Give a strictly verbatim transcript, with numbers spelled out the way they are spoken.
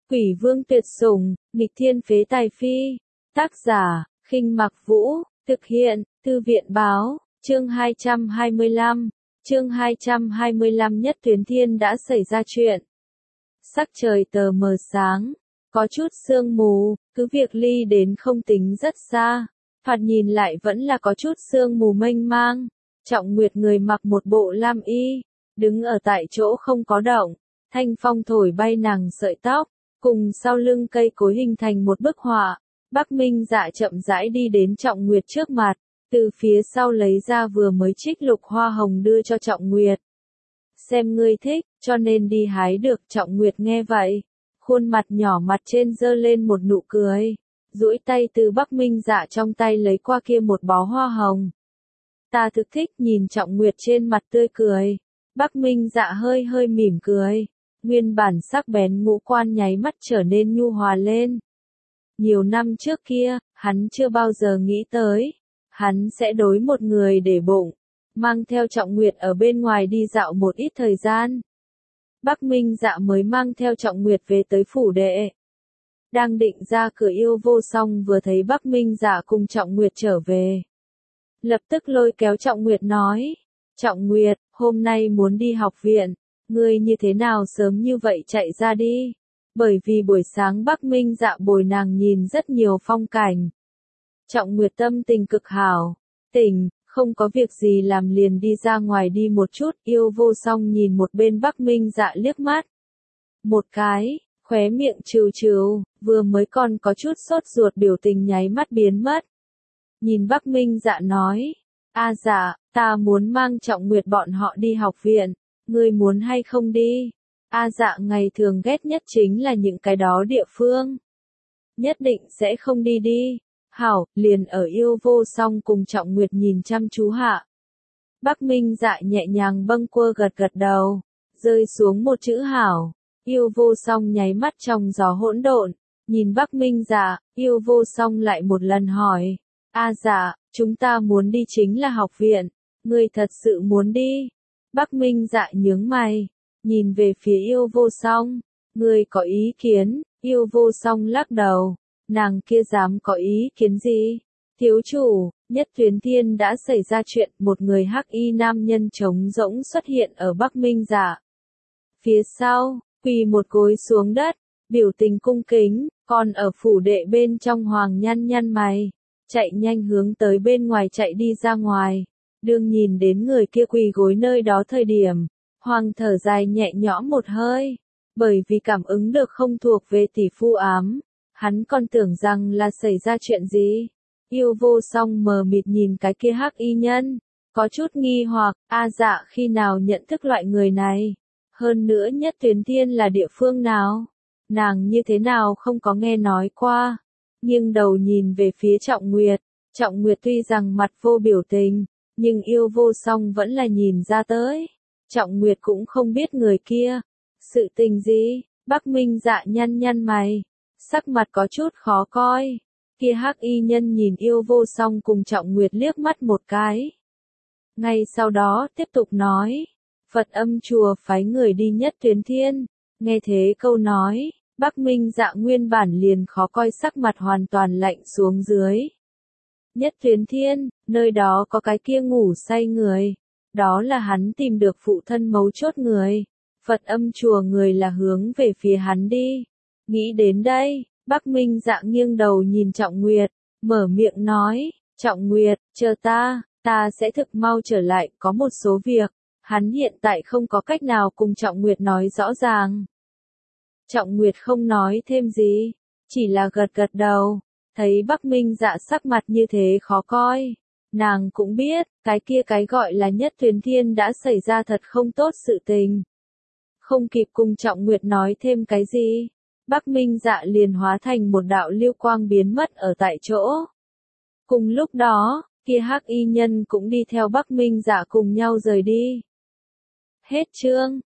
Quỷ vương tuyệt sủng, nghịch thiên phế tài phi. Tác giả, Khinh Mặc Vũ, thực hiện, Thư viện báo, chương hai trăm hai mươi lăm. Chương hai trăm hai mươi lăm Nhất Tuyến Thiên đã xảy ra chuyện. Sắc trời tờ mờ sáng, có chút sương mù, cứ việc ly đến không tính rất xa, thoạt nhìn lại vẫn là có chút sương mù mênh mang. Trọng Nguyệt người mặc một bộ lam y, đứng ở tại chỗ không có động, thanh phong thổi bay nàng sợi tóc, cùng sau lưng cây cối hình thành một bức họa. Bắc Minh Dạ chậm rãi đi đến Trọng Nguyệt trước mặt, từ phía sau lấy ra vừa mới trích lục hoa hồng đưa cho Trọng Nguyệt. Xem ngươi thích, cho nên đi hái được. Trọng Nguyệt nghe vậy, khuôn mặt nhỏ mặt trên dơ lên một nụ cười, duỗi tay từ Bắc Minh Dạ trong tay lấy qua kia một bó hoa hồng. Ta thực thích. Nhìn Trọng Nguyệt trên mặt tươi cười, Bắc Minh Dạ hơi hơi mỉm cười, nguyên bản sắc bén ngũ quan nháy mắt trở nên nhu hòa lên. Nhiều năm trước kia, hắn chưa bao giờ nghĩ tới, hắn sẽ đối một người để bụng, mang theo Trọng Nguyệt ở bên ngoài đi dạo một ít thời gian. Bắc Minh Dạ mới mang theo Trọng Nguyệt về tới phủ đệ. Đang định ra cửa Yêu Vô Song vừa thấy Bắc Minh Dạ cùng Trọng Nguyệt trở về, lập tức lôi kéo Trọng Nguyệt nói, Trọng Nguyệt, hôm nay muốn đi học viện, ngươi như thế nào sớm như vậy chạy ra đi? Bởi vì buổi sáng Bắc Minh Dạ bồi nàng nhìn rất nhiều phong cảnh. Trọng Nguyệt tâm tình cực hảo, tỉnh, không có việc gì làm liền đi ra ngoài đi một chút. Yêu Vô Song nhìn một bên Bắc Minh Dạ liếc mắt một cái, khóe miệng trừ trừ, vừa mới còn có chút sốt ruột biểu tình nháy mắt biến mất. Nhìn Bắc Minh Dạ nói, a dạ, ta muốn mang Trọng Nguyệt bọn họ đi học viện, ngươi muốn hay không đi? A dạ ngày thường ghét nhất chính là những cái đó địa phương. Nhất định sẽ không đi đi. Hảo, liền ở Yêu Vô Song cùng Trọng Nguyệt nhìn chăm chú hạ. Bắc Minh Dạ nhẹ nhàng bâng quơ gật gật đầu, rơi xuống một chữ hảo. Yêu Vô Song nháy mắt trong gió hỗn độn, nhìn Bắc Minh Dạ. Yêu Vô Song lại một lần hỏi, a dạ, chúng ta muốn đi chính là học viện, ngươi thật sự muốn đi? Bắc Minh Dạ nhướng mày, nhìn về phía Yêu Vô Song, ngươi có ý kiến? Yêu Vô Song lắc đầu, nàng kia dám có ý kiến gì? Thiếu chủ, Nhất Tuyến Thiên đã xảy ra chuyện. Một người hắc y nam nhân trống rỗng xuất hiện ở Bắc Minh Dạ phía sau, quỳ một gối xuống đất, biểu tình cung kính. Còn ở phủ đệ bên trong Hoàng nhăn nhăn mày, chạy nhanh hướng tới bên ngoài chạy đi ra ngoài. Đương nhìn đến người kia quỳ gối nơi đó thời điểm, Hoàng thở dài nhẹ nhõm một hơi, bởi vì cảm ứng được không thuộc về tỷ phu ám, hắn còn tưởng rằng là xảy ra chuyện gì. Yêu Vô Song mờ mịt nhìn cái kia hắc y nhân, có chút nghi hoặc, a dạ khi nào nhận thức loại người này? Hơn nữa Nhất Tuyến Thiên là địa phương nào? Nàng như thế nào không có nghe nói qua? Nhưng đầu nhìn về phía Trọng Nguyệt, Trọng Nguyệt tuy rằng mặt vô biểu tình, nhưng Yêu Vô Song vẫn là nhìn ra tới. Trọng Nguyệt cũng không biết người kia. Sự tình gì? Bắc Minh Dạ nhăn nhăn mày, sắc mặt có chút khó coi. Kia hắc y nhân nhìn Yêu Vô Song cùng Trọng Nguyệt liếc mắt một cái. Ngay sau đó tiếp tục nói, Phật Âm chùa phái người đi Nhất Tuyến Thiên. Nghe thế câu nói, Bắc Minh Dạ nguyên bản liền khó coi sắc mặt hoàn toàn lạnh xuống dưới. Nhất Tuyến Thiên, nơi đó có cái kia ngủ say người. Đó là hắn tìm được phụ thân mấu chốt người. Phật Âm chùa người là hướng về phía hắn đi. Nghĩ đến đây, Bắc Minh Dạ nghiêng đầu nhìn Trọng Nguyệt, mở miệng nói, Trọng Nguyệt, chờ ta, ta sẽ thực mau trở lại. Có một số việc, hắn hiện tại không có cách nào cùng Trọng Nguyệt nói rõ ràng. Trọng Nguyệt không nói thêm gì, chỉ là gật gật đầu. Thấy Bắc Minh Dạ sắc mặt như thế khó coi, nàng cũng biết, cái kia cái gọi là Nhất Tuyến Thiên đã xảy ra thật không tốt sự tình. Không kịp cùng Trọng Nguyệt nói thêm cái gì, Bắc Minh Dạ liền hóa thành một đạo lưu quang biến mất ở tại chỗ. Cùng lúc đó, kia hắc y nhân cũng đi theo Bắc Minh Dạ cùng nhau rời đi. Hết chương.